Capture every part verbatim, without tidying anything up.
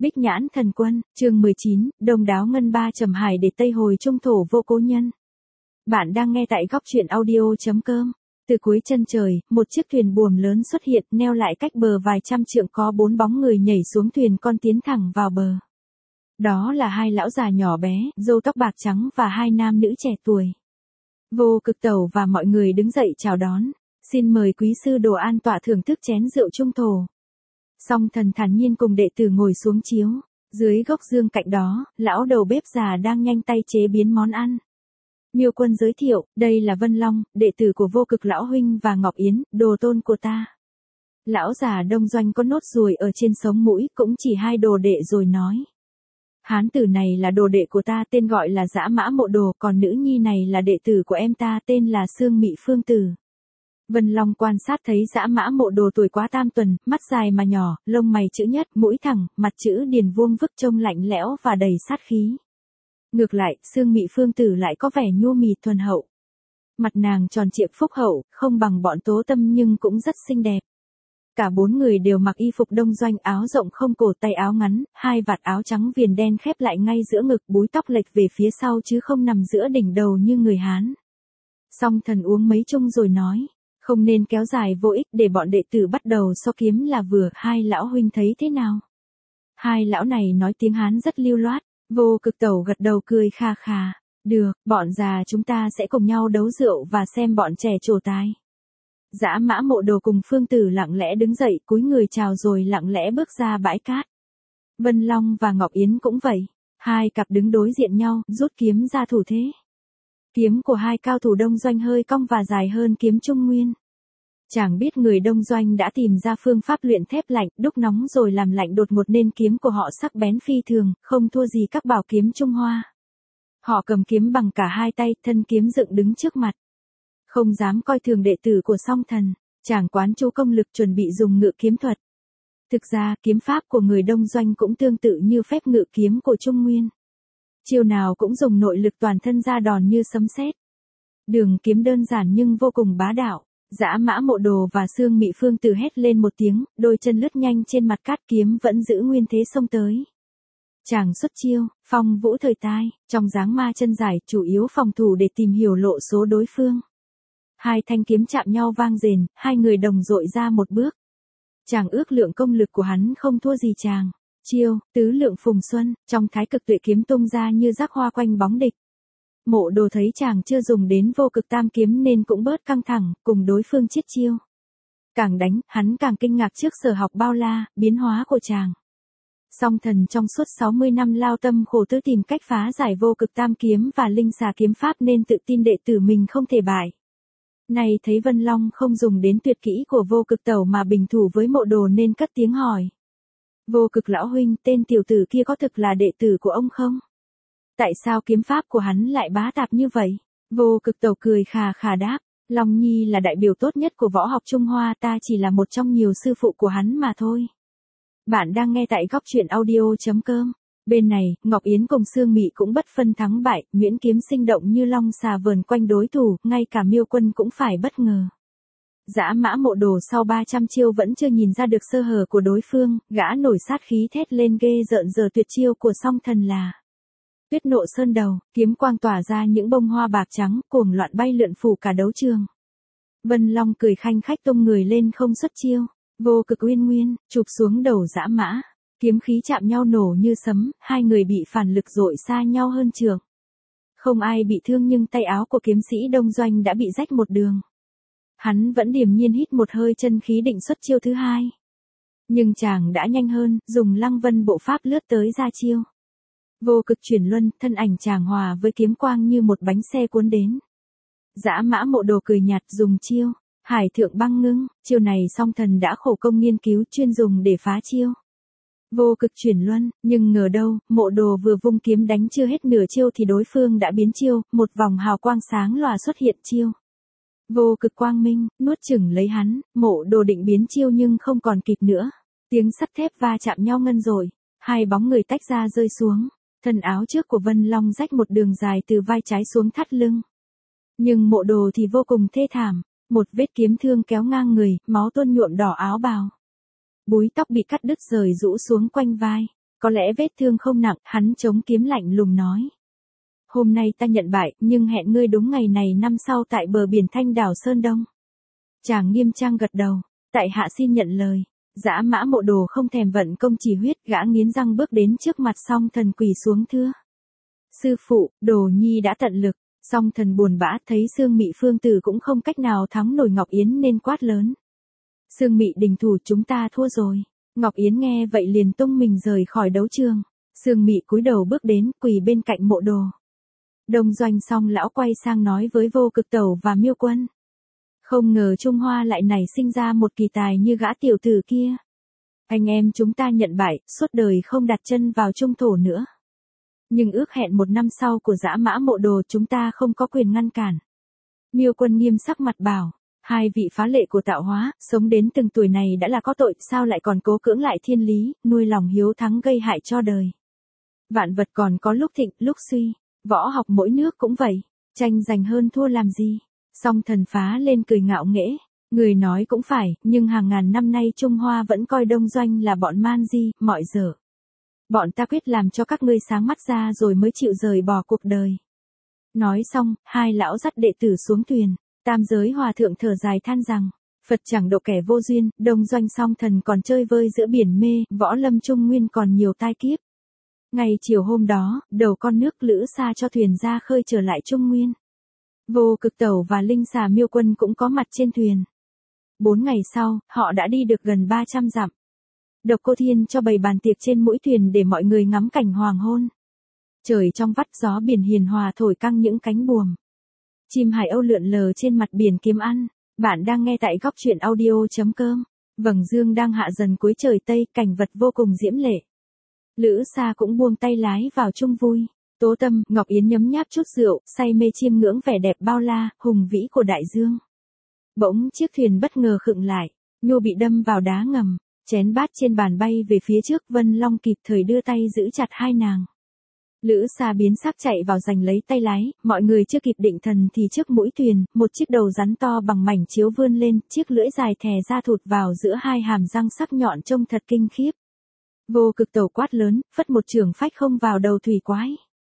Bích Nhãn Thần Quân, chương mười chín, Đông Đáo Ngân Ba Trầm Hải để Tây Hồi Trung Thổ Vô Cố Nhân. Bạn đang nghe tại góc truyện audio.com. Từ cuối chân trời, một chiếc thuyền buồm lớn xuất hiện, neo lại cách bờ vài trăm trượng, có bốn bóng người nhảy xuống thuyền con tiến thẳng vào bờ. Đó là hai lão già nhỏ bé, râu tóc bạc trắng và hai nam nữ trẻ tuổi. Vô Cực Tẩu và mọi người đứng dậy chào đón. Xin mời quý sư đồ an tọa thưởng thức chén rượu trung thổ. Song Thần thản nhiên cùng đệ tử ngồi xuống chiếu. Dưới gốc dương cạnh đó, lão đầu bếp già đang nhanh tay chế biến món ăn. Miêu Quân giới thiệu, đây là Vân Long, đệ tử của Vô Cực lão huynh và Ngọc Yến, đồ tôn của ta. Lão già Đông Doanh có nốt ruồi ở trên sống mũi, cũng chỉ hai đồ đệ rồi nói. Hán tử này là đồ đệ của ta, tên gọi là Dã Mã Mộ Đồ, còn nữ nhi này là đệ tử của em ta, tên là Sương Mị Phương Tử. Vân Long quan sát thấy Dã Mã Mộ Đồ tuổi quá tam tuần, mắt dài mà nhỏ, lông mày chữ nhất, mũi thẳng, mặt chữ điền vuông vức, trông lạnh lẽo và đầy sát khí. Ngược lại, Sương Mị Phương Tử lại có vẻ nhu mì thuần hậu. Mặt nàng tròn trịa phúc hậu, không bằng bọn Tố Tâm nhưng cũng rất xinh đẹp. Cả bốn người đều mặc y phục Đông Doanh, áo rộng không cổ, tay áo ngắn, hai vạt áo trắng viền đen khép lại ngay giữa ngực, búi tóc lệch về phía sau chứ không nằm giữa đỉnh đầu như người Hán. Song Thần uống mấy chung rồi nói, không nên kéo dài vô ích, để bọn đệ tử bắt đầu so kiếm là vừa. Hai lão huynh thấy thế nào? Hai lão này nói tiếng Hán rất lưu loát. Vô Cực Tẩu gật đầu cười kha kha. Được, bọn già chúng ta sẽ cùng nhau đấu rượu và xem bọn trẻ trổ tài. Dã Mã Mộ Đồ cùng Phương Tử lặng lẽ đứng dậy, cúi người chào rồi lặng lẽ bước ra bãi cát. Vân Long và Ngọc Yến cũng vậy. Hai cặp đứng đối diện nhau, rút kiếm ra thủ thế. Kiếm của hai cao thủ Đông Doanh hơi cong và dài hơn kiếm Trung Nguyên. Chẳng biết người Đông Doanh đã tìm ra phương pháp luyện thép lạnh, đúc nóng rồi làm lạnh đột ngột nên kiếm của họ sắc bén phi thường, không thua gì các bảo kiếm Trung Hoa. Họ cầm kiếm bằng cả hai tay, thân kiếm dựng đứng trước mặt. Không dám coi thường đệ tử của Song Thần, chàng quán chú công lực chuẩn bị dùng ngự kiếm thuật. Thực ra, kiếm pháp của người Đông Doanh cũng tương tự như phép ngự kiếm của Trung Nguyên. Chiêu nào cũng dùng nội lực toàn thân ra đòn như sấm sét. Đường kiếm đơn giản nhưng vô cùng bá đạo. Dã Mã Mộ Đồ và Sương Mị Phương Tử hét lên một tiếng, đôi chân lướt nhanh trên mặt cát, kiếm vẫn giữ nguyên thế xông tới. Chàng xuất chiêu, phong vũ thời tai, trong dáng ma chân dài, chủ yếu phòng thủ để tìm hiểu lộ số đối phương. Hai thanh kiếm chạm nhau vang rền, hai người đồng dội ra một bước. Chàng ước lượng công lực của hắn không thua gì chàng. Chiêu, tứ lượng phùng xuân, trong thái cực tuệ kiếm tung ra như rác hoa quanh bóng địch. Mộ Đồ thấy chàng chưa dùng đến vô cực tam kiếm nên cũng bớt căng thẳng, cùng đối phương chiết chiêu. Càng đánh, hắn càng kinh ngạc trước sở học bao la, biến hóa của chàng. Song Thần trong suốt sáu mươi năm lao tâm khổ tứ tìm cách phá giải vô cực tam kiếm và linh xà kiếm pháp nên tự tin đệ tử mình không thể bại. Này thấy Vân Long không dùng đến tuyệt kỹ của Vô Cực Tẩu mà bình thủ với Mộ Đồ nên cất tiếng hỏi. Vô Cực lão huynh, tên tiểu tử kia có thực là đệ tử của ông không? Tại sao kiếm pháp của hắn lại bá tạp như vậy? Vô Cực Tẩu cười khà khà đáp, Long Nhi là đại biểu tốt nhất của võ học Trung Hoa, ta chỉ là một trong nhiều sư phụ của hắn mà thôi. Bạn đang nghe tại góc truyện audio.com. Bên này, Ngọc Yến cùng Sương Mị cũng bất phân thắng bại, nguyễn kiếm sinh động như long xà vờn quanh đối thủ, ngay cả Miêu Quân cũng phải bất ngờ. Dã Mã Mộ Đồ sau ba trăm chiêu vẫn chưa nhìn ra được sơ hở của đối phương, gã nổi sát khí thét lên ghê rợn, giờ tuyệt chiêu của Song Thần là Tuyết Nộ Sơn Đầu, kiếm quang tỏa ra những bông hoa bạc trắng, cuồng loạn bay lượn phủ cả đấu trường. Vân Long cười khanh khách tung người lên không xuất chiêu, Vô Cực Uyên Nguyên, chụp xuống đầu Dã Mã, kiếm khí chạm nhau nổ như sấm, hai người bị phản lực dội xa nhau hơn trường. Không ai bị thương nhưng tay áo của kiếm sĩ Đông Doanh đã bị rách một đường. Hắn vẫn điềm nhiên hít một hơi chân khí định xuất chiêu thứ hai. Nhưng chàng đã nhanh hơn, dùng Lăng Vân bộ pháp lướt tới ra chiêu. Vô cực chuyển luân, thân ảnh chàng hòa với kiếm quang như một bánh xe cuốn đến. Dã Mã Mộ Đồ cười nhạt dùng chiêu Hải Thượng Băng Ngưng, chiêu này Song Thần đã khổ công nghiên cứu chuyên dùng để phá chiêu vô cực chuyển luân, nhưng ngờ đâu, Mộ Đồ vừa vung kiếm đánh chưa hết nửa chiêu thì đối phương đã biến chiêu, một vòng hào quang sáng lòa xuất hiện chiêu vô cực quang minh, nuốt chửng lấy hắn. Mộ Đồ định biến chiêu nhưng không còn kịp nữa. Tiếng sắt thép va chạm nhau ngân rồi, hai bóng người tách ra rơi xuống. Thân áo trước của Vân Long rách một đường dài từ vai trái xuống thắt lưng. Nhưng Mộ Đồ thì vô cùng thê thảm, một vết kiếm thương kéo ngang người, máu tuôn nhuộm đỏ áo bào. Búi tóc bị cắt đứt rời rũ xuống quanh vai, Có lẽ vết thương không nặng, hắn chống kiếm lạnh lùng nói. Hôm nay ta nhận bại, nhưng hẹn ngươi đúng ngày này năm sau tại bờ biển Thanh đảo Sơn Đông. Chàng nghiêm trang gật đầu, tại hạ xin nhận lời. Dã Mã Mộ Đồ không thèm vận công chỉ huyết, gã nghiến răng bước đến trước mặt Song Thần quỳ xuống thưa. Sư phụ, Đồ nhi đã tận lực. Song Thần buồn bã thấy Xương Mị Phương Tử cũng không cách nào thắng nổi Ngọc Yến nên quát lớn. Xương Mị đình thủ, chúng ta thua rồi. Ngọc Yến nghe vậy liền tung mình rời khỏi đấu trường. Xương Mị cúi đầu bước đến, quỳ bên cạnh Mộ Đồ. Đông Doanh Song lão quay sang nói với Vô Cực Tẩu và Miêu Quân. Không ngờ Trung Hoa lại nảy sinh ra một kỳ tài như gã tiểu tử kia. Anh em chúng ta nhận bại, suốt đời không đặt chân vào trung thổ nữa. Nhưng ước hẹn một năm sau của Dã Mã Mộ Đồ chúng ta không có quyền ngăn cản. Miêu Quân nghiêm sắc mặt bảo, hai vị phá lệ của tạo hóa, sống đến từng tuổi này đã là có tội, sao lại còn cố cưỡng lại thiên lý, nuôi lòng hiếu thắng gây hại cho đời. Vạn vật còn có lúc thịnh, lúc suy, võ học mỗi nước cũng vậy, tranh giành hơn thua làm gì. Song Thần phá lên cười ngạo nghễ, người nói cũng phải, nhưng hàng ngàn năm nay Trung Hoa vẫn coi Đông Doanh là bọn man di, mọi dở. Bọn ta quyết làm cho các ngươi sáng mắt ra rồi mới chịu rời bỏ cuộc đời. Nói xong, hai lão dắt đệ tử xuống thuyền, Tam Giới Hòa Thượng thở dài than rằng, Phật chẳng độ kẻ vô duyên, Đông Doanh Song Thần còn chơi vơi giữa biển mê, võ lâm Trung Nguyên còn nhiều tai kiếp. Ngày chiều hôm đó, đầu con nước Lữ Sa cho thuyền ra khơi trở lại Trung Nguyên. Vô Cực Tẩu và Linh Xà Miêu Quân cũng có mặt trên thuyền. Bốn ngày sau, họ đã đi được gần ba trăm dặm. Độc Cô Thiên cho bày bàn tiệc trên mũi thuyền để mọi người ngắm cảnh hoàng hôn. Trời trong vắt, gió biển hiền hòa thổi căng những cánh buồm. Chim hải âu lượn lờ trên mặt biển kiếm ăn. Bạn đang nghe tại góc truyện audio chấm com. Vầng dương đang hạ dần cuối trời Tây, cảnh vật vô cùng diễm lệ. Lữ Sa cũng buông tay lái vào chung vui. Tố Tâm, Ngọc Yến nhấm nháp chút rượu, say mê chiêm ngưỡng vẻ đẹp bao la, hùng vĩ của đại dương. Bỗng chiếc thuyền bất ngờ khựng lại, nhô bị đâm vào đá ngầm, chén bát trên bàn bay về phía trước, Vân Long kịp thời đưa tay giữ chặt hai nàng. Lữ Sa biến sắc chạy vào giành lấy tay lái, mọi người chưa kịp định thần thì trước mũi thuyền, một chiếc đầu rắn to bằng mảnh chiếu vươn lên, chiếc lưỡi dài thè ra thụt vào giữa hai hàm răng sắc nhọn trông thật kinh khiếp. Vô Cực Tẩu quát lớn, phất một chưởng phách không vào đầu thủy quái.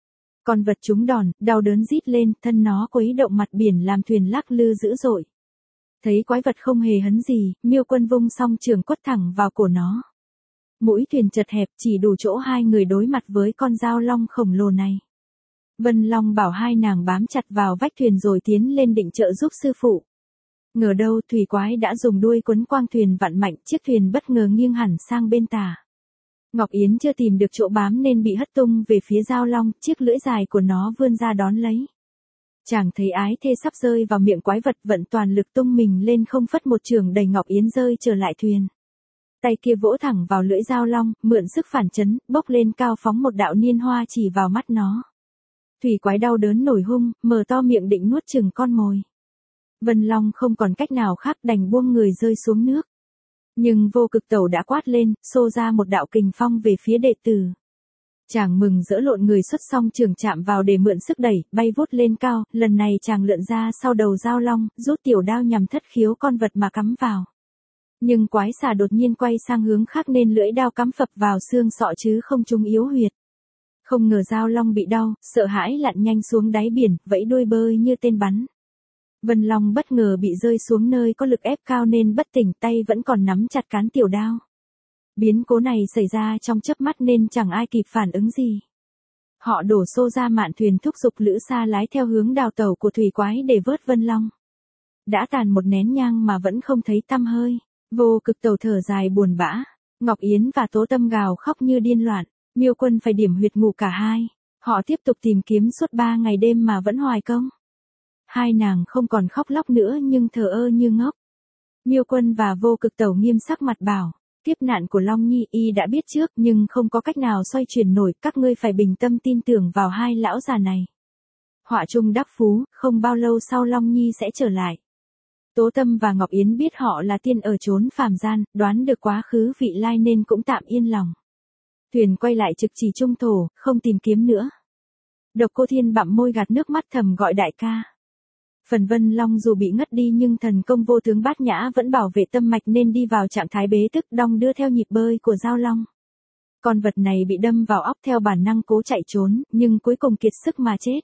Con vật trúng đòn, đau đớn rít lên, thân nó quấy động mặt biển làm thuyền lắc lư dữ dội. Thấy quái vật không hề hấn gì, Miêu Quân vung song trường quất thẳng vào cổ nó. Mũi thuyền chật hẹp, chỉ đủ chỗ hai người đối mặt với con dao long khổng lồ này. Vân Long bảo hai nàng bám chặt vào vách thuyền rồi tiến lên định trợ giúp sư phụ. Ngờ đâu thủy quái đã dùng đuôi quấn quang thuyền vặn mạnh, chiếc thuyền bất ngờ nghiêng hẳn sang bên tả. Ngọc Yến chưa tìm được chỗ bám nên bị hất tung về phía dao long, chiếc lưỡi dài của nó vươn ra đón lấy. Chàng thấy ái thê sắp rơi vào miệng quái vật, vận toàn lực tung mình lên không, phất một chưởng đẩy Ngọc Yến rơi trở lại thuyền. Tay kia vỗ thẳng vào lưỡi dao long, mượn sức phản chấn, bốc lên cao phóng một đạo niên hoa chỉ vào mắt nó. Thủy quái đau đớn nổi hung, mở to miệng định nuốt chửng con mồi. Vân Long không còn cách nào khác đành buông người rơi xuống nước. Nhưng Vô Cực Tẩu đã quát lên, xô ra một đạo kình phong về phía đệ tử. Chàng mừng rỡ lộn người xuất song trường chạm vào để mượn sức đẩy, bay vút lên cao, lần này chàng lượn ra sau đầu dao long, rút tiểu đao nhằm thất khiếu con vật mà cắm vào. Nhưng quái xà đột nhiên quay sang hướng khác nên lưỡi đao cắm phập vào xương sọ chứ không trúng yếu huyệt. Không ngờ dao long bị đau, sợ hãi lặn nhanh xuống đáy biển, vẫy đuôi bơi như tên bắn. Vân Long bất ngờ bị rơi xuống nơi có lực ép cao nên bất tỉnh, tay vẫn còn nắm chặt cán tiểu đao. Biến cố này xảy ra trong chớp mắt nên chẳng ai kịp phản ứng gì. Họ đổ xô ra mạn thuyền thúc giục Lữ Sa lái theo hướng đào tẩu của thủy quái để vớt Vân Long. Đã tàn một nén nhang mà vẫn không thấy tăm hơi. Vô Cực Tẩu thở dài buồn bã. Ngọc Yến và Tố Tâm gào khóc như điên loạn. Miêu Quân phải điểm huyệt ngủ cả hai. Họ tiếp tục tìm kiếm suốt ba ngày đêm mà vẫn hoài công. Hai nàng không còn khóc lóc nữa nhưng thờ ơ như ngốc. Miêu Quân và Vô Cực Tẩu nghiêm sắc mặt bảo, kiếp nạn của Long Nhi y đã biết trước nhưng không có cách nào xoay chuyển nổi, các ngươi phải bình tâm tin tưởng vào hai lão già này. Họa chung đắc phú, không bao lâu sau Long Nhi sẽ trở lại. Tố Tâm và Ngọc Yến biết họ là tiên ở chốn phàm gian, đoán được quá khứ vị lai nên cũng tạm yên lòng. Thuyền quay lại trực chỉ trung thổ, không tìm kiếm nữa. Độc Cô Thiên bặm môi gạt nước mắt thầm gọi đại ca. Phần Vân Long dù bị ngất đi nhưng thần công vô tướng bát nhã vẫn bảo vệ tâm mạch nên đi vào trạng thái bế tức, đong đưa theo nhịp bơi của dao long. Con vật này bị đâm vào óc theo bản năng cố chạy trốn, nhưng cuối cùng kiệt sức mà chết.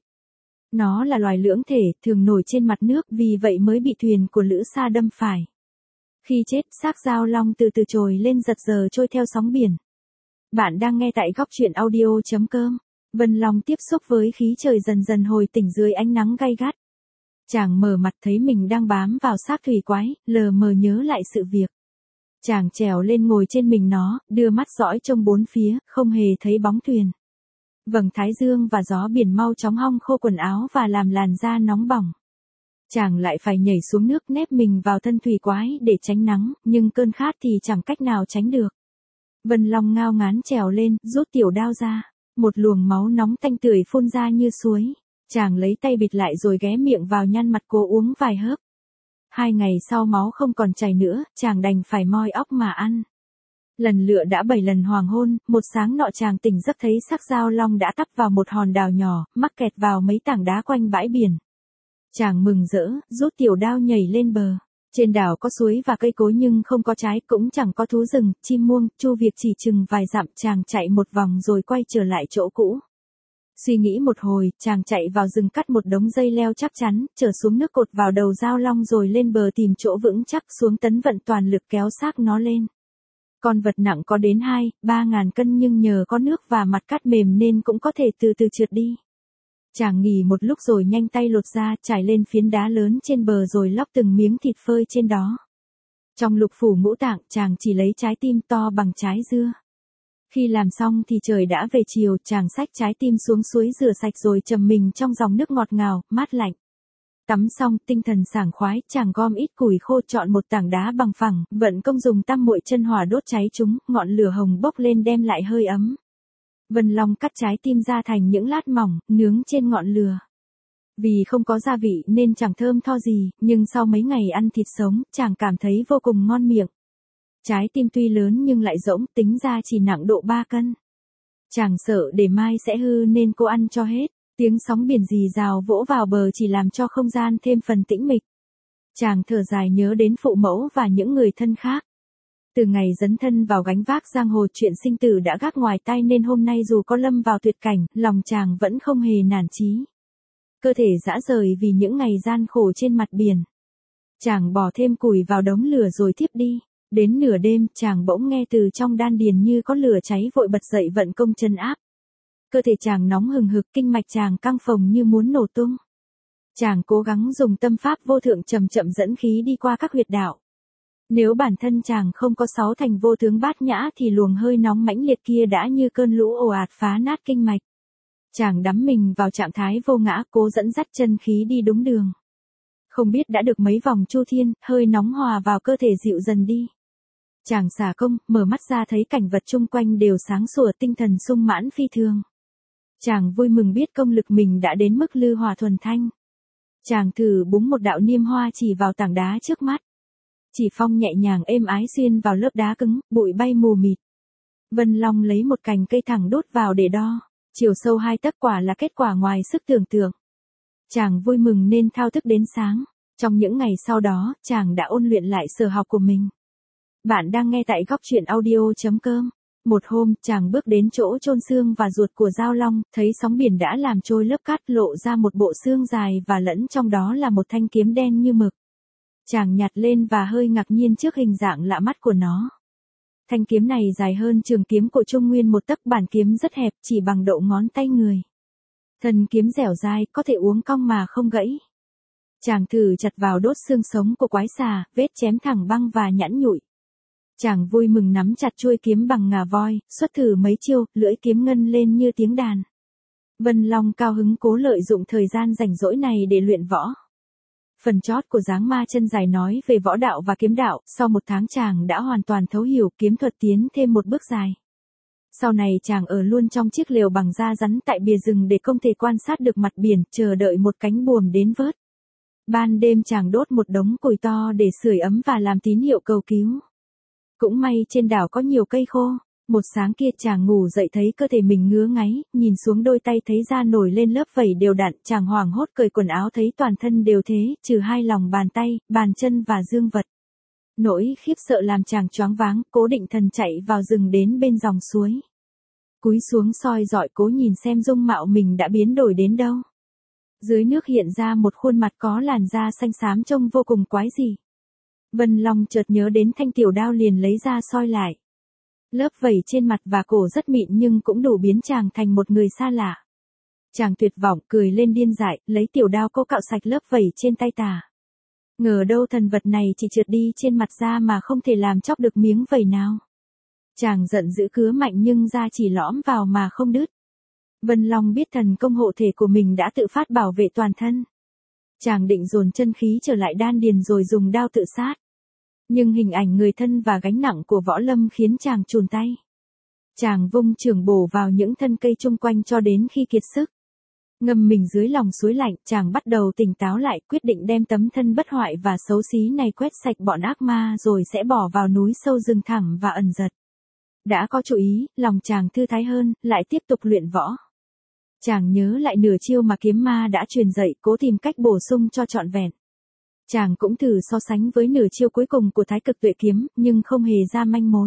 Nó là loài lưỡng thể, thường nổi trên mặt nước, vì vậy mới bị thuyền của Lữ Sa đâm phải. Khi chết, xác dao long từ từ trồi lên giật giờ trôi theo sóng biển. Bạn đang nghe tại góc truyện audio chấm com. Vân Long tiếp xúc với khí trời dần dần hồi tỉnh dưới ánh nắng gay gắt. Chàng mở mặt thấy mình đang bám vào xác thủy quái, lờ mờ nhớ lại sự việc. Chàng trèo lên ngồi trên mình nó, đưa mắt dõi trông bốn phía, không hề thấy bóng thuyền. Vầng thái dương và gió biển mau chóng hong khô quần áo và làm làn da nóng bỏng. Chàng lại phải nhảy xuống nước nép mình vào thân thủy quái để tránh nắng, nhưng cơn khát thì chẳng cách nào tránh được. Vân Long ngao ngán trèo lên, rút tiểu đao ra. Một luồng máu nóng tanh tưởi phun ra như suối. Chàng lấy tay bịt lại rồi ghé miệng vào nhăn mặt cố uống vài hớp. Hai ngày sau máu không còn chảy nữa, chàng đành phải moi óc mà ăn. Lần lựa đã bảy lần hoàng hôn, một sáng nọ chàng tỉnh giấc thấy xác dao long đã tắp vào một hòn đảo nhỏ, mắc kẹt vào mấy tảng đá quanh bãi biển. Chàng mừng rỡ, rút tiểu đao nhảy lên bờ. Trên đảo có suối và cây cối nhưng không có trái, cũng chẳng có thú rừng, chim muông, chu việc chỉ chừng vài dặm. Chàng chạy một vòng rồi quay trở lại chỗ cũ. Suy nghĩ một hồi, chàng chạy vào rừng cắt một đống dây leo chắc chắn, trở xuống nước cột vào đầu dao long rồi lên bờ tìm chỗ vững chắc xuống tấn vận toàn lực kéo xác nó lên. Con vật nặng có đến hai, ba ngàn cân nhưng nhờ có nước và mặt cát mềm nên cũng có thể từ từ trượt đi. Chàng nghỉ một lúc rồi nhanh tay lột ra, trải lên phiến đá lớn trên bờ rồi lóc từng miếng thịt phơi trên đó. Trong lục phủ ngũ tạng, chàng chỉ lấy trái tim to bằng trái dưa. Khi làm xong thì trời đã về chiều, chàng xách trái tim xuống suối rửa sạch rồi chầm mình trong dòng nước ngọt ngào, mát lạnh. Tắm xong, tinh thần sảng khoái, chàng gom ít củi khô chọn một tảng đá bằng phẳng, vận công dùng tăm muội chân hỏa đốt cháy chúng, ngọn lửa hồng bốc lên đem lại hơi ấm. Vân Long cắt trái tim ra thành những lát mỏng, nướng trên ngọn lửa. Vì không có gia vị nên chẳng thơm tho gì, nhưng sau mấy ngày ăn thịt sống, chàng cảm thấy vô cùng ngon miệng. Trái tim tuy lớn nhưng lại rỗng, tính ra chỉ nặng độ ba cân. Chàng sợ để mai sẽ hư nên cô ăn cho hết. Tiếng sóng biển rì rào vỗ vào bờ chỉ làm cho không gian thêm phần tĩnh mịch. Chàng thở dài nhớ đến phụ mẫu và những người thân khác. Từ ngày dấn thân vào gánh vác giang hồ, chuyện sinh tử đã gác ngoài tai nên hôm nay dù có lâm vào tuyệt cảnh, lòng chàng vẫn không hề nản chí. Cơ thể rã rời vì những ngày gian khổ trên mặt biển. Chàng bỏ thêm củi vào đống lửa rồi thiếp đi. Đến nửa đêm, chàng bỗng nghe từ trong đan điền như có lửa cháy, vội bật dậy vận công chân áp. Cơ thể chàng nóng hừng hực, kinh mạch chàng căng phồng như muốn nổ tung. Chàng cố gắng dùng tâm pháp vô thượng chậm chậm dẫn khí đi qua các huyệt đạo. Nếu bản thân chàng không có sáu thành vô tướng bát nhã thì luồng hơi nóng mãnh liệt kia đã như cơn lũ ồ ạt phá nát kinh mạch. Chàng đắm mình vào trạng thái vô ngã, cố dẫn dắt chân khí đi đúng đường. Không biết đã được mấy vòng chu thiên, hơi nóng hòa vào cơ thể dịu dần đi. Chàng xả công, mở mắt ra thấy cảnh vật chung quanh đều sáng sủa, tinh thần sung mãn phi thường. Chàng vui mừng biết công lực mình đã đến mức lư hòa thuần thanh. Chàng thử búng một đạo niêm hoa chỉ vào tảng đá trước mắt. Chỉ phong nhẹ nhàng êm ái xuyên vào lớp đá cứng, bụi bay mù mịt. Vân Long lấy một cành cây thẳng đốt vào để đo. Chiều sâu hai tấc, quả là kết quả ngoài sức tưởng tượng. Chàng vui mừng nên thao thức đến sáng. Trong những ngày sau đó, chàng đã ôn luyện lại sở học của mình. Bạn đang nghe tại góc truyện audio chấm com. Một hôm, chàng bước đến chỗ chôn xương và ruột của dao long, thấy sóng biển đã làm trôi lớp cát, lộ ra một bộ xương dài và lẫn trong đó là một thanh kiếm đen như mực. Chàng nhặt lên và hơi ngạc nhiên trước hình dạng lạ mắt của nó. Thanh kiếm này dài hơn trường kiếm của Trung Nguyên một tấc, bản kiếm rất hẹp, chỉ bằng độ ngón tay người. Thân kiếm dẻo dai, có thể uốn cong mà không gãy. Chàng thử chặt vào đốt xương sống của quái xà, vết chém thẳng băng và nhẵn nhụi. Chàng vui mừng nắm chặt chuôi kiếm bằng ngà voi, xuất thử mấy chiêu, lưỡi kiếm ngân lên như tiếng đàn. Vân Long cao hứng cố lợi dụng thời gian rảnh rỗi này để luyện võ. Phần chót của Giáng Ma Chân Dài nói về võ đạo và kiếm đạo, sau một tháng chàng đã hoàn toàn thấu hiểu, kiếm thuật tiến thêm một bước dài. Sau này chàng ở luôn trong chiếc lều bằng da rắn tại bìa rừng để không thể quan sát được mặt biển, chờ đợi một cánh buồm đến vớt. Ban đêm chàng đốt một đống củi to để sưởi ấm và làm tín hiệu cầu cứu. Cũng may trên đảo có nhiều cây khô. Một sáng kia chàng ngủ dậy thấy cơ thể mình ngứa ngáy, nhìn xuống đôi tay thấy da nổi lên lớp vảy đều đặn, chàng hoảng hốt cởi quần áo thấy toàn thân đều thế, trừ hai lòng bàn tay, bàn chân và dương vật. Nỗi khiếp sợ làm chàng choáng váng, cố định thần chạy vào rừng đến bên dòng suối. Cúi xuống soi dọi cố nhìn xem dung mạo mình đã biến đổi đến đâu. Dưới nước hiện ra một khuôn mặt có làn da xanh xám trông vô cùng quái dị. Vân Long chợt nhớ đến thanh tiểu đao liền lấy ra soi lại. Lớp vảy trên mặt và cổ rất mịn nhưng cũng đủ biến chàng thành một người xa lạ. Chàng tuyệt vọng cười lên điên dại, lấy tiểu đao cố cạo sạch lớp vảy trên tay tà. Ngờ đâu thần vật này chỉ trượt đi trên mặt da mà không thể làm chóc được miếng vảy nào. Chàng giận dữ cứa mạnh nhưng da chỉ lõm vào mà không đứt. Vân Long biết thần công hộ thể của mình đã tự phát bảo vệ toàn thân. Chàng định dồn chân khí trở lại đan điền rồi dùng đao tự sát. Nhưng hình ảnh người thân và gánh nặng của Võ Lâm khiến chàng chùn tay. Chàng vung chưởng bổ vào những thân cây chung quanh cho đến khi kiệt sức. Ngâm mình dưới lòng suối lạnh, chàng bắt đầu tỉnh táo lại, quyết định đem tấm thân bất hoại và xấu xí này quét sạch bọn ác ma rồi sẽ bỏ vào núi sâu rừng thẳm và ẩn giật. Đã có chủ ý, lòng chàng thư thái hơn, lại tiếp tục luyện võ. Chàng nhớ lại nửa chiêu mà kiếm ma đã truyền dạy, cố tìm cách bổ sung cho trọn vẹn. Chàng cũng thử so sánh với nửa chiêu cuối cùng của Thái Cực Tuệ kiếm, nhưng không hề ra manh mối.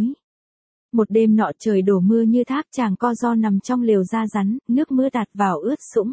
Một đêm nọ trời đổ mưa như thác, chàng co ro nằm trong lều da rắn, nước mưa tạt vào ướt sũng.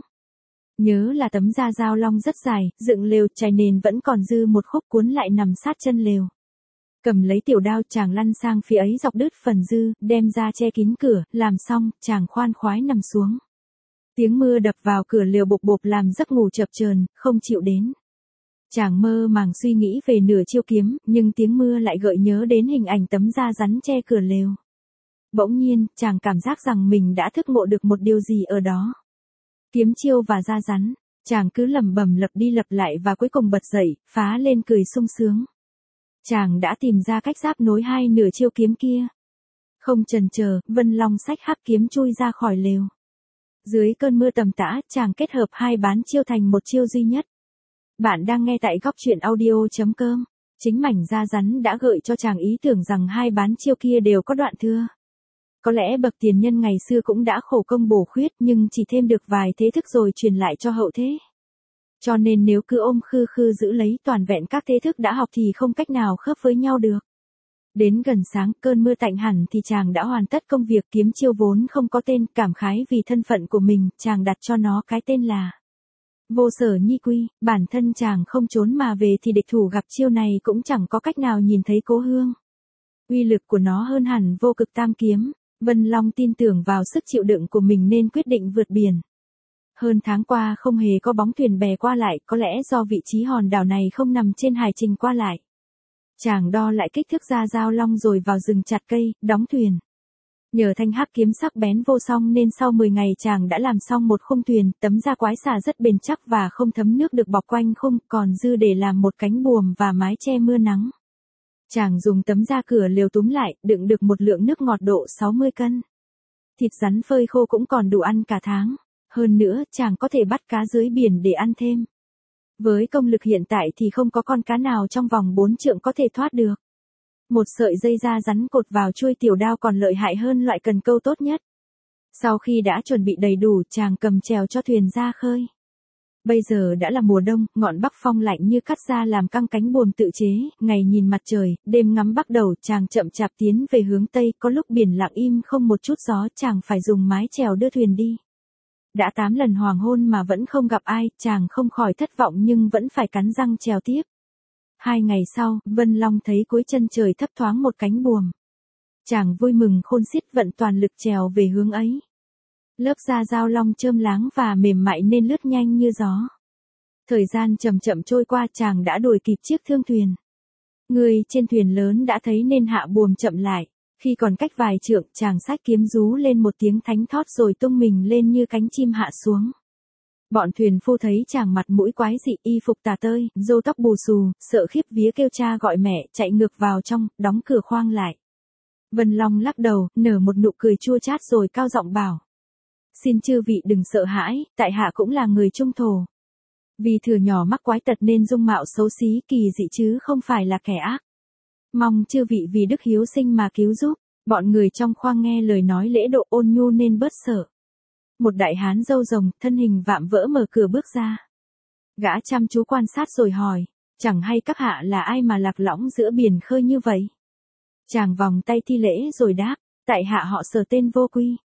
Nhớ là tấm da dao long rất dài, dựng lều trải nền vẫn còn dư một khúc cuốn lại nằm sát chân lều. Cầm lấy tiểu đao chàng lăn sang phía ấy dọc đứt phần dư, đem ra che kín cửa, làm xong, chàng khoan khoái nằm xuống. Tiếng mưa đập vào cửa lều bộp bộp làm giấc ngủ chập chờn, không chịu đến. Chàng mơ màng suy nghĩ về nửa chiêu kiếm, nhưng tiếng mưa lại gợi nhớ đến hình ảnh tấm da rắn che cửa lều. Bỗng nhiên, chàng cảm giác rằng mình đã thức ngộ được một điều gì ở đó. Kiếm chiêu và da rắn, chàng cứ lẩm bẩm lặp đi lặp lại và cuối cùng bật dậy, phá lên cười sung sướng. Chàng đã tìm ra cách giáp nối hai nửa chiêu kiếm kia. Không chần chờ, Vân Long xách hắc kiếm chui ra khỏi lều. Dưới cơn mưa tầm tã, chàng kết hợp hai bán chiêu thành một chiêu duy nhất. Bạn đang nghe tại góc truyện audio chấm com. Chính mảnh da rắn đã gợi cho chàng ý tưởng rằng hai bán chiêu kia đều có đoạn thưa. Có lẽ bậc tiền nhân ngày xưa cũng đã khổ công bổ khuyết nhưng chỉ thêm được vài thế thức rồi truyền lại cho hậu thế. Cho nên nếu cứ ôm khư khư giữ lấy toàn vẹn các thế thức đã học thì không cách nào khớp với nhau được. Đến gần sáng, cơn mưa tạnh hẳn thì chàng đã hoàn tất công việc. Kiếm chiêu vốn không có tên, cảm khái vì thân phận của mình, chàng đặt cho nó cái tên là Vô Sở Nhi Quy. Bản thân chàng không trốn mà về thì địch thủ gặp chiêu này cũng chẳng có cách nào nhìn thấy cố hương. Uy lực của nó hơn hẳn Vô Cực Tam Kiếm. Vân Long tin tưởng vào sức chịu đựng của mình nên quyết định vượt biển. Hơn tháng qua không hề có bóng thuyền bè qua lại, có lẽ do vị trí hòn đảo này không nằm trên hải trình qua lại. Chàng đo lại kích thước da dao long rồi vào rừng chặt cây, đóng thuyền. Nhờ thanh hắc kiếm sắc bén vô song nên sau mười ngày chàng đã làm xong một khung thuyền, tấm da quái xà rất bền chắc và không thấm nước được bọc quanh khung, còn dư để làm một cánh buồm và mái che mưa nắng. Chàng dùng tấm da cửa lều túm lại, đựng được một lượng nước ngọt độ sáu mươi cân. Thịt rắn phơi khô cũng còn đủ ăn cả tháng. Hơn nữa, chàng có thể bắt cá dưới biển để ăn thêm. Với công lực hiện tại thì không có con cá nào trong vòng bốn trượng có thể thoát được. Một sợi dây da rắn cột vào chuôi tiểu đao còn lợi hại hơn loại cần câu tốt nhất. Sau khi đã chuẩn bị đầy đủ, chàng cầm chèo cho thuyền ra khơi. Bây giờ đã là mùa đông, ngọn bắc phong lạnh như cắt da làm căng cánh buồm tự chế, ngày nhìn mặt trời, đêm ngắm bắc đầu, chàng chậm chạp tiến về hướng tây, có lúc biển lặng im không một chút gió, chàng phải dùng mái chèo đưa thuyền đi. Đã tám lần hoàng hôn mà vẫn không gặp ai, chàng không khỏi thất vọng nhưng vẫn phải cắn răng chèo tiếp. Hai ngày sau, Vân Long thấy cuối chân trời thấp thoáng một cánh buồm. Chàng vui mừng khôn xiết vận toàn lực chèo về hướng ấy. Lớp da dao long chơm láng và mềm mại nên lướt nhanh như gió. Thời gian chậm chậm trôi qua, chàng đã đuổi kịp chiếc thương thuyền. Người trên thuyền lớn đã thấy nên hạ buồm chậm lại. Khi còn cách vài trượng, chàng xách kiếm rú lên một tiếng thánh thót rồi tung mình lên như cánh chim hạ xuống. Bọn thuyền phu thấy chàng mặt mũi quái dị, y phục tà tơi, râu tóc bù xù, sợ khiếp vía kêu cha gọi mẹ, chạy ngược vào trong, đóng cửa khoang lại. Vân Long lắc đầu, nở một nụ cười chua chát rồi cao giọng bảo: Xin chư vị đừng sợ hãi, tại hạ cũng là người trung thổ. Vì thừa nhỏ mắc quái tật nên dung mạo xấu xí kỳ dị chứ không phải là kẻ ác. Mong chư vị vì đức hiếu sinh mà cứu giúp. Bọn người trong khoang nghe lời nói lễ độ ôn nhu nên bớt sợ. Một đại hán râu rồng, thân hình vạm vỡ mở cửa bước ra. Gã chăm chú quan sát rồi hỏi: Chẳng hay các hạ là ai mà lạc lõng giữa biển khơi như vậy? Chàng vòng tay thi lễ rồi đáp: Tại hạ họ Sở tên Vô Quy.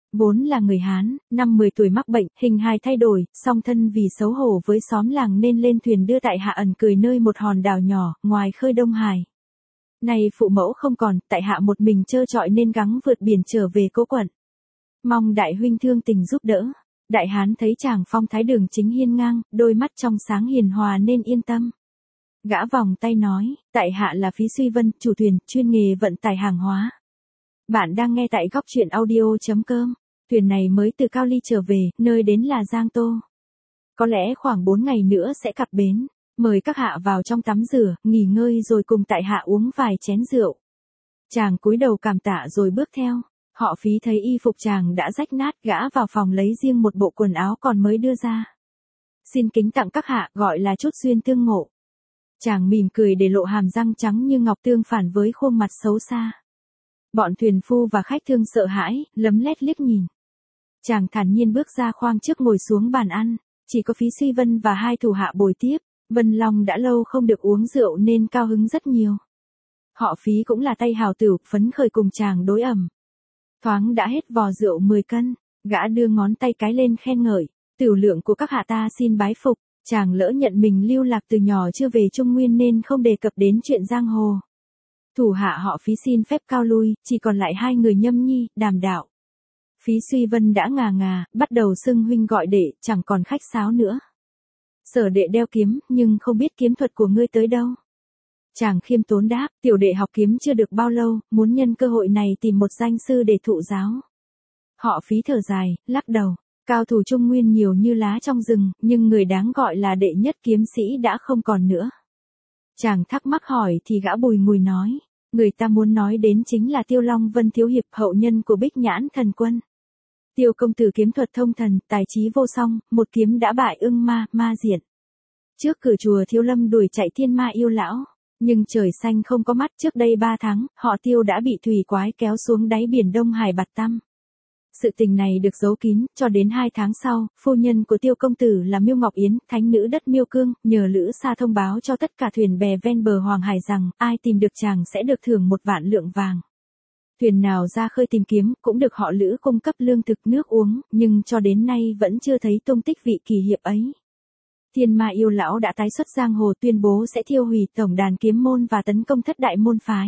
Vốn là người Hán, năm mười tuổi mắc bệnh, hình hài thay đổi, song thân vì xấu hổ với xóm làng nên lên thuyền đưa tại hạ ẩn cười nơi một hòn đảo nhỏ, ngoài khơi Đông Hải. Này phụ mẫu không còn, tại hạ một mình trơ trọi nên gắng vượt biển trở về cố quận. Mong đại huynh thương tình giúp đỡ. Đại hán thấy chàng phong thái đường chính hiên ngang, đôi mắt trong sáng hiền hòa nên yên tâm. Gã vòng tay nói, tại hạ là Phí Suy Vân, chủ thuyền, chuyên nghề vận tải hàng hóa. Bạn đang nghe tại góc truyện audio.com. Thuyền này mới từ Cao Ly trở về, nơi đến là Giang Tô. Có lẽ khoảng bốn ngày nữa sẽ cập bến. Mời các hạ vào trong tắm rửa, nghỉ ngơi rồi cùng tại hạ uống vài chén rượu. Chàng cúi đầu cảm tạ rồi bước theo. Họ Phí thấy y phục chàng đã rách nát, gã vào phòng lấy riêng một bộ quần áo còn mới đưa ra. Xin kính tặng các hạ, gọi là chút duyên tương ngộ. Chàng mỉm cười để lộ hàm răng trắng như ngọc tương phản với khuôn mặt xấu xa. Bọn thuyền phu và khách thương sợ hãi, lấm lét liếc nhìn. Chàng thản nhiên bước ra khoang trước ngồi xuống bàn ăn, chỉ có Phí Suy Vân và hai thủ hạ bồi tiếp. Vân Long đã lâu không được uống rượu nên cao hứng rất nhiều. Họ Phí cũng là tay hào tửu, phấn khởi cùng chàng đối ẩm. Thoáng đã hết vò rượu mười cân, gã đưa ngón tay cái lên khen ngợi, tửu lượng của các hạ ta xin bái phục. Chàng lỡ nhận mình lưu lạc từ nhỏ chưa về Trung Nguyên nên không đề cập đến chuyện giang hồ. Thủ hạ họ Phí xin phép cao lui, chỉ còn lại hai người Nhâm Nhi, Đàm Đạo. Phí Suy Vân đã ngà ngà, bắt đầu xưng huynh gọi đệ, chẳng còn khách sáo nữa. Sở đệ đeo kiếm, nhưng không biết kiếm thuật của ngươi tới đâu. Chàng khiêm tốn đáp, tiểu đệ học kiếm chưa được bao lâu, muốn nhân cơ hội này tìm một danh sư để thụ giáo. Họ Phí thở dài, lắc đầu, cao thủ Trung Nguyên nhiều như lá trong rừng, nhưng người đáng gọi là đệ nhất kiếm sĩ đã không còn nữa. Chàng thắc mắc hỏi thì gã bùi ngùi nói, người ta muốn nói đến chính là Tiêu Long Vân thiếu hiệp, hậu nhân của Bích Nhãn Thần Quân. Tiêu công tử kiếm thuật thông thần, tài trí vô song, một kiếm đã bại ưng ma, ma diện. Trước cửa chùa Thiếu Lâm đuổi chạy thiên ma yêu lão, nhưng trời xanh không có mắt, trước đây ba tháng, họ Tiêu đã bị thủy quái kéo xuống đáy biển Đông Hải bạt tăm. Sự tình này được giấu kín, cho đến hai tháng sau, phu nhân của Tiêu công tử là Miêu Ngọc Yến, thánh nữ đất Miêu Cương, nhờ Lữ Sa thông báo cho tất cả thuyền bè ven bờ Hoàng Hải rằng, ai tìm được chàng sẽ được thưởng một vạn lượng vàng. Thuyền nào ra khơi tìm kiếm, cũng được họ Lữ cung cấp lương thực nước uống, nhưng cho đến nay vẫn chưa thấy tung tích vị kỳ hiệp ấy. Thiên ma yêu lão đã tái xuất giang hồ, tuyên bố sẽ thiêu hủy tổng đàn kiếm môn và tấn công thất đại môn phái.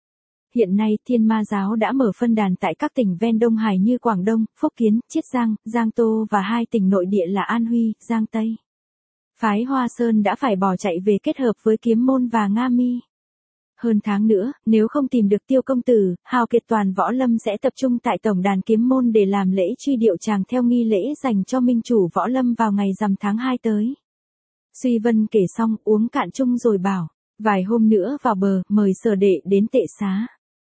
Hiện nay Thiên Ma giáo đã mở phân đàn tại các tỉnh ven Đông Hải như Quảng Đông, Phúc Kiến, Chiết Giang, Giang Tô và hai tỉnh nội địa là An Huy, Giang Tây. Phái Hoa Sơn đã phải bỏ chạy về kết hợp với Kiếm Môn và Nga Mi. Hơn tháng nữa, nếu không tìm được Tiêu công tử, hào kiệt toàn võ lâm sẽ tập trung tại tổng đàn Kiếm Môn để làm lễ truy điệu chàng theo nghi lễ dành cho minh chủ võ lâm vào ngày rằm tháng hai tới. Suy Vân kể xong, uống cạn chung rồi bảo, vài hôm nữa vào bờ, mời Sở đệ đến tệ xá.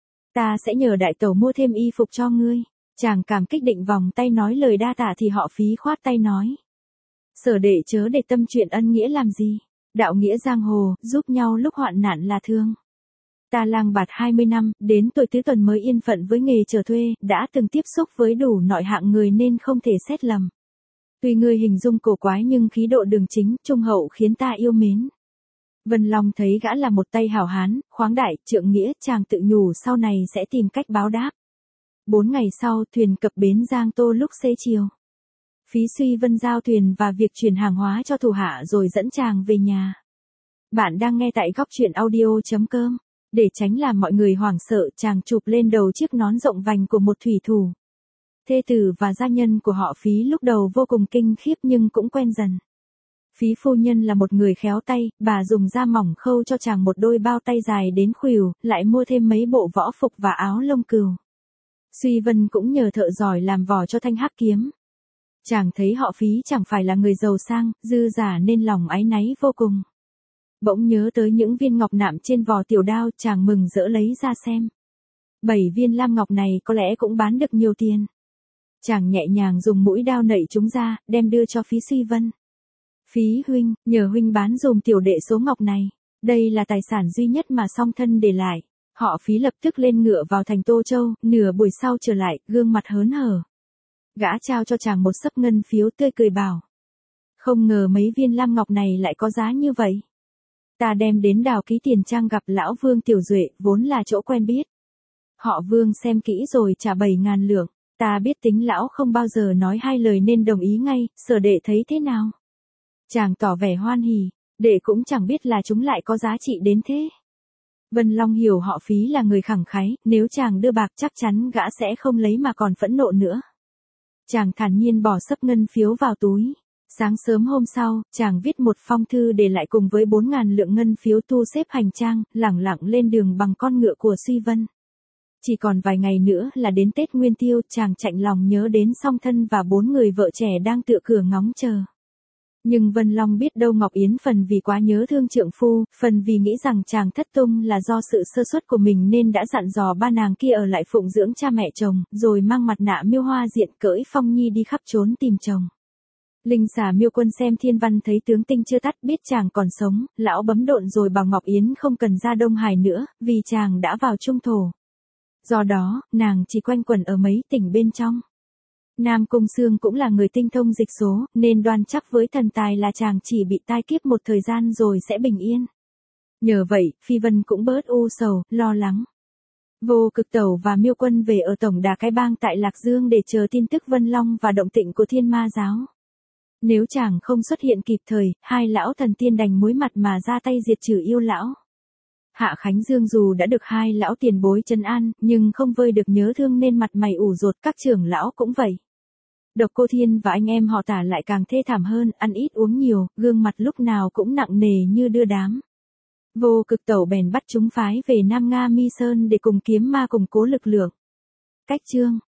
Ta sẽ nhờ đại tẩu mua thêm y phục cho ngươi. Chàng cảm kích định vòng tay nói lời đa tạ thì họ Phí khoát tay nói. Sở đệ chớ để tâm chuyện ân nghĩa làm gì. Đạo nghĩa giang hồ, giúp nhau lúc hoạn nạn là thương. Ta lang bạt hai mươi năm, đến tuổi tứ tuần mới yên phận với nghề trở thuê, đã từng tiếp xúc với đủ nội hạng người nên không thể xét lầm. Tuy ngươi hình dung cổ quái nhưng khí độ đường chính, trung hậu khiến ta yêu mến. Vân Long thấy gã là một tay hảo hán, khoáng đại, trượng nghĩa, chàng tự nhủ sau này sẽ tìm cách báo đáp. Bốn ngày sau, thuyền cập bến Giang Tô lúc xế chiều. Phí Suy Vân giao thuyền và việc chuyển hàng hóa cho thủ hạ rồi dẫn chàng về nhà. Bạn đang nghe tại góc truyện audio.com. Để tránh làm mọi người hoảng sợ, chàng chụp lên đầu chiếc nón rộng vành của một thủy thủ. Thê tử và gia nhân của họ Phí lúc đầu vô cùng kinh khiếp nhưng cũng quen dần. Phí phu nhân là một người khéo tay, bà dùng da mỏng khâu cho chàng một đôi bao tay dài đến khuỷu, lại mua thêm mấy bộ võ phục và áo lông cừu. Suy Vân cũng nhờ thợ giỏi làm vỏ cho thanh hắc kiếm. Chàng thấy họ Phí chẳng phải là người giàu sang, dư giả nên lòng áy náy vô cùng. Bỗng nhớ tới những viên ngọc nạm trên vỏ tiểu đao, chàng mừng rỡ lấy ra xem. Bảy viên lam ngọc này có lẽ cũng bán được nhiều tiền. Chàng nhẹ nhàng dùng mũi đao nảy chúng ra, đem đưa cho Phí Suy Vân. Phí huynh, nhờ huynh bán dùm tiểu đệ số ngọc này. Đây là tài sản duy nhất mà song thân để lại. Họ Phí lập tức lên ngựa vào thành Tô Châu, nửa buổi sau trở lại, gương mặt hớn hở. Gã trao cho chàng một xấp ngân phiếu tươi cười bảo. Không ngờ mấy viên lam ngọc này lại có giá như vậy. Ta đem đến Đào Ký Tiền Trang gặp lão Vương Tiểu Duệ, vốn là chỗ quen biết. Họ Vương xem kỹ rồi trả bảy ngàn lượng. Ta biết tính lão không bao giờ nói hai lời nên đồng ý ngay, Sở đệ thấy thế nào? Chàng tỏ vẻ hoan hỉ, đệ cũng chẳng biết là chúng lại có giá trị đến thế. Vân Long hiểu họ Phí là người khẳng khái, nếu chàng đưa bạc chắc chắn gã sẽ không lấy mà còn phẫn nộ nữa. Chàng thản nhiên bỏ sấp ngân phiếu vào túi. Sáng sớm hôm sau, chàng viết một phong thư để lại cùng với bốn ngàn lượng ngân phiếu thu xếp hành trang, lẳng lặng lên đường bằng con ngựa của Suy Vân. Chỉ còn vài ngày nữa là đến Tết Nguyên Tiêu, chàng chạnh lòng nhớ đến song thân và bốn người vợ trẻ đang tựa cửa ngóng chờ. Nhưng Vân Long biết đâu Ngọc Yến phần vì quá nhớ thương trượng phu, phần vì nghĩ rằng chàng thất tung là do sự sơ suất của mình nên đã dặn dò ba nàng kia ở lại phụng dưỡng cha mẹ chồng, rồi mang mặt nạ Miêu Hoa diện cưỡi Phong Nhi đi khắp trốn tìm chồng. Linh xà Miêu Quân xem thiên văn thấy tướng tinh chưa tắt, biết chàng còn sống, lão bấm độn rồi bảo Ngọc Yến không cần ra Đông Hải nữa, vì chàng đã vào Trung Thổ. Do đó, nàng chỉ quanh quẩn ở mấy tỉnh bên trong. Nam Cung Sương cũng là người tinh thông dịch số, nên đoan chắc với thần tài là chàng chỉ bị tai kiếp một thời gian rồi sẽ bình yên. Nhờ vậy, Phi Vân cũng bớt u sầu, lo lắng. Vô Cực Tẩu và Miêu Quân về ở tổng đà cái bang tại Lạc Dương để chờ tin tức Vân Long và động tĩnh của Thiên Ma giáo. Nếu chàng không xuất hiện kịp thời, hai lão thần tiên đành muối mặt mà ra tay diệt trừ yêu lão. Hạ Khánh Dương dù đã được hai lão tiền bối trấn an, nhưng không vơi được nhớ thương nên mặt mày ủ rột, các trưởng lão cũng vậy. Độc Cô Thiên và anh em họ Tả lại càng thê thảm hơn, ăn ít uống nhiều, gương mặt lúc nào cũng nặng nề như đưa đám. Vô Cực Tẩu bèn bắt chúng phái về Nam Nga Mi Sơn để cùng kiếm ma củng cố lực lượng. Cách chương